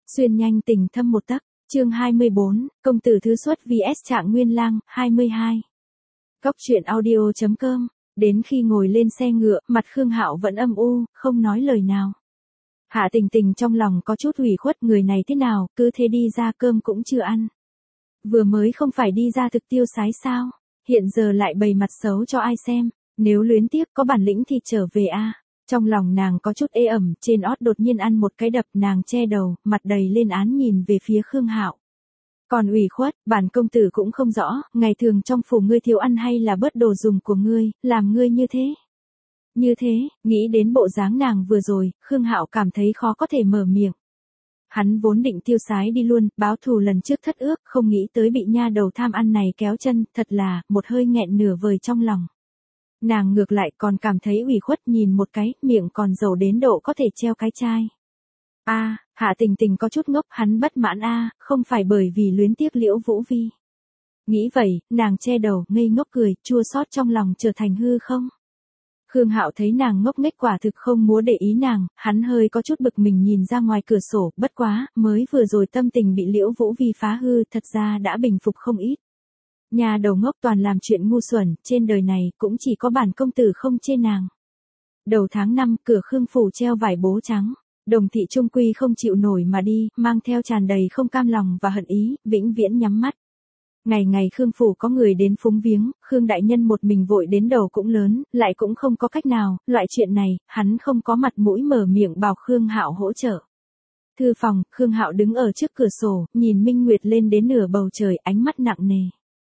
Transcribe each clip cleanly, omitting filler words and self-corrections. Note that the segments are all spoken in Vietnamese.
Xuyên nhanh tình thâm một tấc, chương 24, công tử thứ xuất vs Trạng Nguyên Lang, 22. Góc truyện audio.com, đến khi ngồi lên xe ngựa, mặt Khương Hạo vẫn âm u, không nói lời nào. Hạ Tình Tình trong lòng có chút ủy khuất, người này thế nào, cứ thế đi ra cơm cũng chưa ăn. Vừa mới không phải đi ra thực tiêu sái sao, hiện giờ lại bày mặt xấu cho ai xem, nếu luyến tiếc có bản lĩnh thì trở về a. Trong lòng nàng có chút ê ẩm, trên ót đột nhiên ăn một cái đập, nàng che đầu, mặt đầy lên án nhìn về phía Khương Hạo. Còn ủy khuất, bản công tử cũng không rõ, ngày thường trong phủ ngươi thiếu ăn hay là bớt đồ dùng của ngươi, làm ngươi như thế. Như thế, nghĩ đến bộ dáng nàng vừa rồi, Khương Hạo cảm thấy khó có thể mở miệng. Hắn vốn định tiêu sái đi luôn, báo thù lần trước thất ước, không nghĩ tới bị nha đầu tham ăn này kéo chân, thật là, một hơi nghẹn nửa vời trong lòng. Nàng ngược lại còn cảm thấy ủy khuất, nhìn một cái, miệng còn dầu đến độ có thể treo cái chai. Hạ Tình Tình có chút ngốc, hắn bất mãn không phải bởi vì luyến tiếc Liễu Vũ Vi. Nghĩ vậy, nàng che đầu, ngây ngốc cười, chua xót trong lòng trở thành hư không. Khương Hạo thấy nàng ngốc nghếch quả thực không muốn để ý nàng, hắn hơi có chút bực mình nhìn ra ngoài cửa sổ, bất quá, mới vừa rồi tâm tình bị Liễu Vũ Vi phá hư, thật ra đã bình phục không ít. Nhà đầu ngốc toàn làm chuyện ngu xuẩn, trên đời này cũng chỉ có bản công tử không chê nàng. Đầu tháng 5, cửa Khương phủ treo vải bố trắng, Đồng thị trung quy không chịu nổi mà đi, mang theo tràn đầy không cam lòng và hận ý, vĩnh viễn nhắm mắt. Ngày ngày Khương phủ có người đến phúng viếng, Khương đại nhân một mình vội đến đầu cũng lớn, lại cũng không có cách nào, loại chuyện này, hắn không có mặt mũi mở miệng bảo Khương Hạo hỗ trợ. Thư phòng, Khương Hạo đứng ở trước cửa sổ, nhìn minh nguyệt lên đến nửa bầu trời, ánh mắt nặng nề.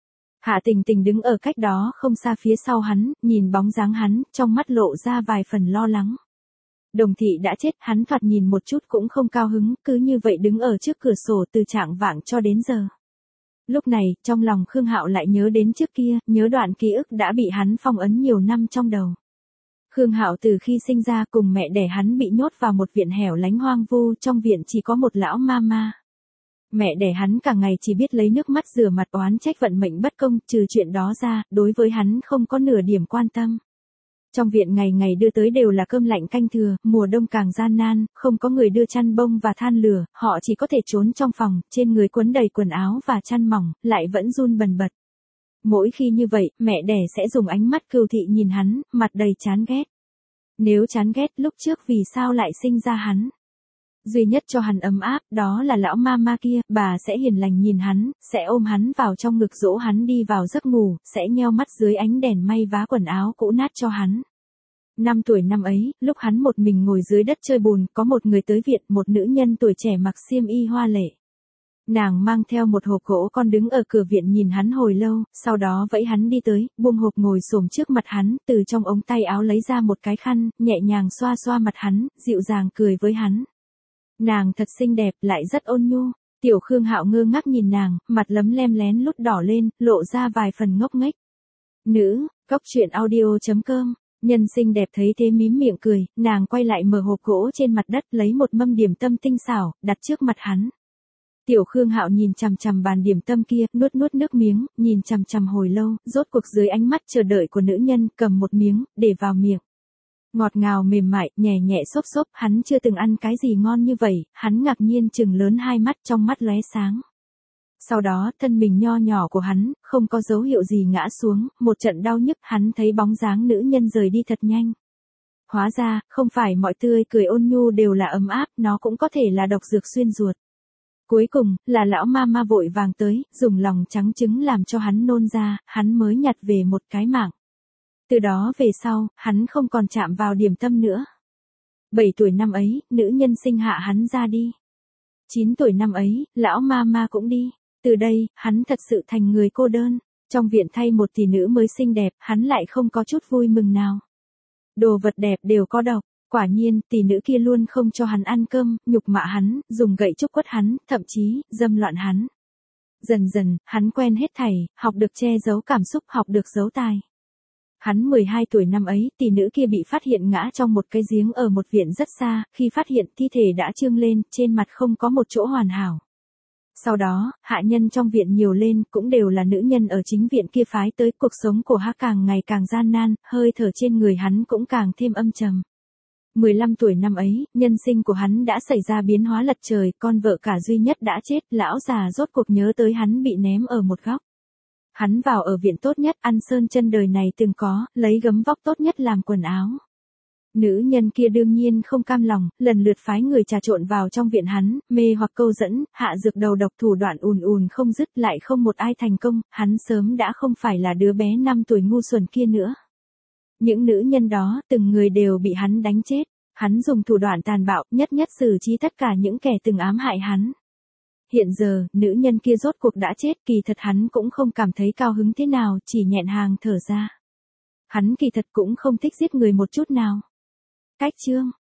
Hạ Tình Tình đứng ở cách đó không xa phía sau hắn, nhìn bóng dáng hắn, trong mắt lộ ra vài phần lo lắng. Đồng thị đã chết, hắn thoạt nhìn một chút cũng không cao hứng, cứ như vậy đứng ở trước cửa sổ từ chạng vạng cho đến giờ. Lúc này, trong lòng Khương Hạo lại nhớ đến trước kia, nhớ đoạn ký ức đã bị hắn phong ấn nhiều năm trong đầu. Khương Hạo từ khi sinh ra cùng mẹ đẻ hắn bị nhốt vào một viện hẻo lánh hoang vu, trong viện chỉ có một lão ma. Mẹ đẻ hắn cả ngày chỉ biết lấy nước mắt rửa mặt oán trách vận mệnh bất công, trừ chuyện đó ra, đối với hắn không có nửa điểm quan tâm. Trong viện ngày ngày đưa tới đều là cơm lạnh canh thừa, mùa đông càng gian nan, không có người đưa chăn bông và than lửa, họ chỉ có thể trốn trong phòng, trên người quấn đầy quần áo và chăn mỏng, lại vẫn run bần bật. Mỗi khi như vậy, mẹ đẻ sẽ dùng ánh mắt cừu thị nhìn hắn, mặt đầy chán ghét. Nếu chán ghét lúc trước vì sao lại sinh ra hắn? Duy nhất cho hắn ấm áp, đó là lão ma kia, bà sẽ hiền lành nhìn hắn, sẽ ôm hắn vào trong ngực dỗ hắn đi vào giấc ngủ, sẽ nheo mắt dưới ánh đèn may vá quần áo cũ nát cho hắn. 5 tuổi năm ấy, lúc hắn một mình ngồi dưới đất chơi bùn, có một người tới viện, một nữ nhân tuổi trẻ mặc xiêm y hoa lệ. Nàng mang theo một hộp gỗ con đứng ở cửa viện nhìn hắn hồi lâu, sau đó vẫy hắn đi tới, buông hộp ngồi xổm trước mặt hắn, từ trong ống tay áo lấy ra một cái khăn, nhẹ nhàng xoa xoa mặt hắn, dịu dàng cười với hắn. Nàng thật xinh đẹp, lại rất ôn nhu. Tiểu Khương Hạo ngơ ngác nhìn nàng, mặt lấm lem lén lút đỏ lên, lộ ra vài phần ngốc nghếch. Nữ, góc truyện audio.com, nhân xinh đẹp thấy thế mím miệng cười, nàng quay lại mở hộp gỗ trên mặt đất lấy một mâm điểm tâm tinh xảo, đặt trước mặt hắn. Tiểu Khương Hạo nhìn chằm chằm bàn điểm tâm kia, nuốt nước miếng, nhìn chằm chằm hồi lâu, rốt cuộc dưới ánh mắt chờ đợi của nữ nhân, cầm một miếng, để vào miệng. Ngọt ngào mềm mại, nhẹ nhẹ xốp, hắn chưa từng ăn cái gì ngon như vậy, hắn ngạc nhiên trừng lớn hai mắt, trong mắt lóe sáng. Sau đó, thân mình nho nhỏ của hắn, không có dấu hiệu gì ngã xuống, một trận đau nhức, hắn thấy bóng dáng nữ nhân rời đi thật nhanh. Hóa ra, không phải mọi tươi cười ôn nhu đều là ấm áp, nó cũng có thể là độc dược xuyên ruột. Cuối cùng, là lão ma vội vàng tới, dùng lòng trắng trứng làm cho hắn nôn ra, hắn mới nhặt về một cái mạng. Từ đó về sau, hắn không còn chạm vào điểm tâm nữa. 7 tuổi năm ấy, nữ nhân sinh hạ hắn ra đi. 9 tuổi năm ấy, lão ma cũng đi. Từ đây, hắn thật sự thành người cô đơn. Trong viện thay một tỷ nữ mới xinh đẹp, hắn lại không có chút vui mừng nào. Đồ vật đẹp đều có độc. Quả nhiên, tỷ nữ kia luôn không cho hắn ăn cơm, nhục mạ hắn, dùng gậy trúc quất hắn, thậm chí, dâm loạn hắn. Dần dần, hắn quen hết thảy, học được che giấu cảm xúc, học được giấu tài. Hắn 12 tuổi năm ấy, tỷ nữ kia bị phát hiện ngã trong một cái giếng ở một viện rất xa, khi phát hiện thi thể đã trương lên, trên mặt không có một chỗ hoàn hảo. Sau đó, hạ nhân trong viện nhiều lên, cũng đều là nữ nhân ở chính viện kia phái tới, cuộc sống của hắn càng ngày càng gian nan, hơi thở trên người hắn cũng càng thêm âm trầm. 15 tuổi năm ấy, nhân sinh của hắn đã xảy ra biến hóa lật trời, con vợ cả duy nhất đã chết, lão già rốt cuộc nhớ tới hắn bị ném ở một góc. Hắn vào ở viện tốt nhất, ăn sơn chân đời này từng có, lấy gấm vóc tốt nhất làm quần áo. Nữ nhân kia đương nhiên không cam lòng, lần lượt phái người trà trộn vào trong viện hắn, mê hoặc câu dẫn, hạ dược đầu độc thủ đoạn ùn ùn không dứt, lại không một ai thành công, hắn sớm đã không phải là đứa bé 5 tuổi ngu xuẩn kia nữa. Những nữ nhân đó, từng người đều bị hắn đánh chết, hắn dùng thủ đoạn tàn bạo, nhất nhất xử trí tất cả những kẻ từng ám hại hắn. Hiện giờ, nữ nhân kia rốt cuộc đã chết, kỳ thật hắn cũng không cảm thấy cao hứng thế nào, chỉ nhẹn hàng thở ra. Hắn kỳ thật cũng không thích giết người một chút nào. Cách chương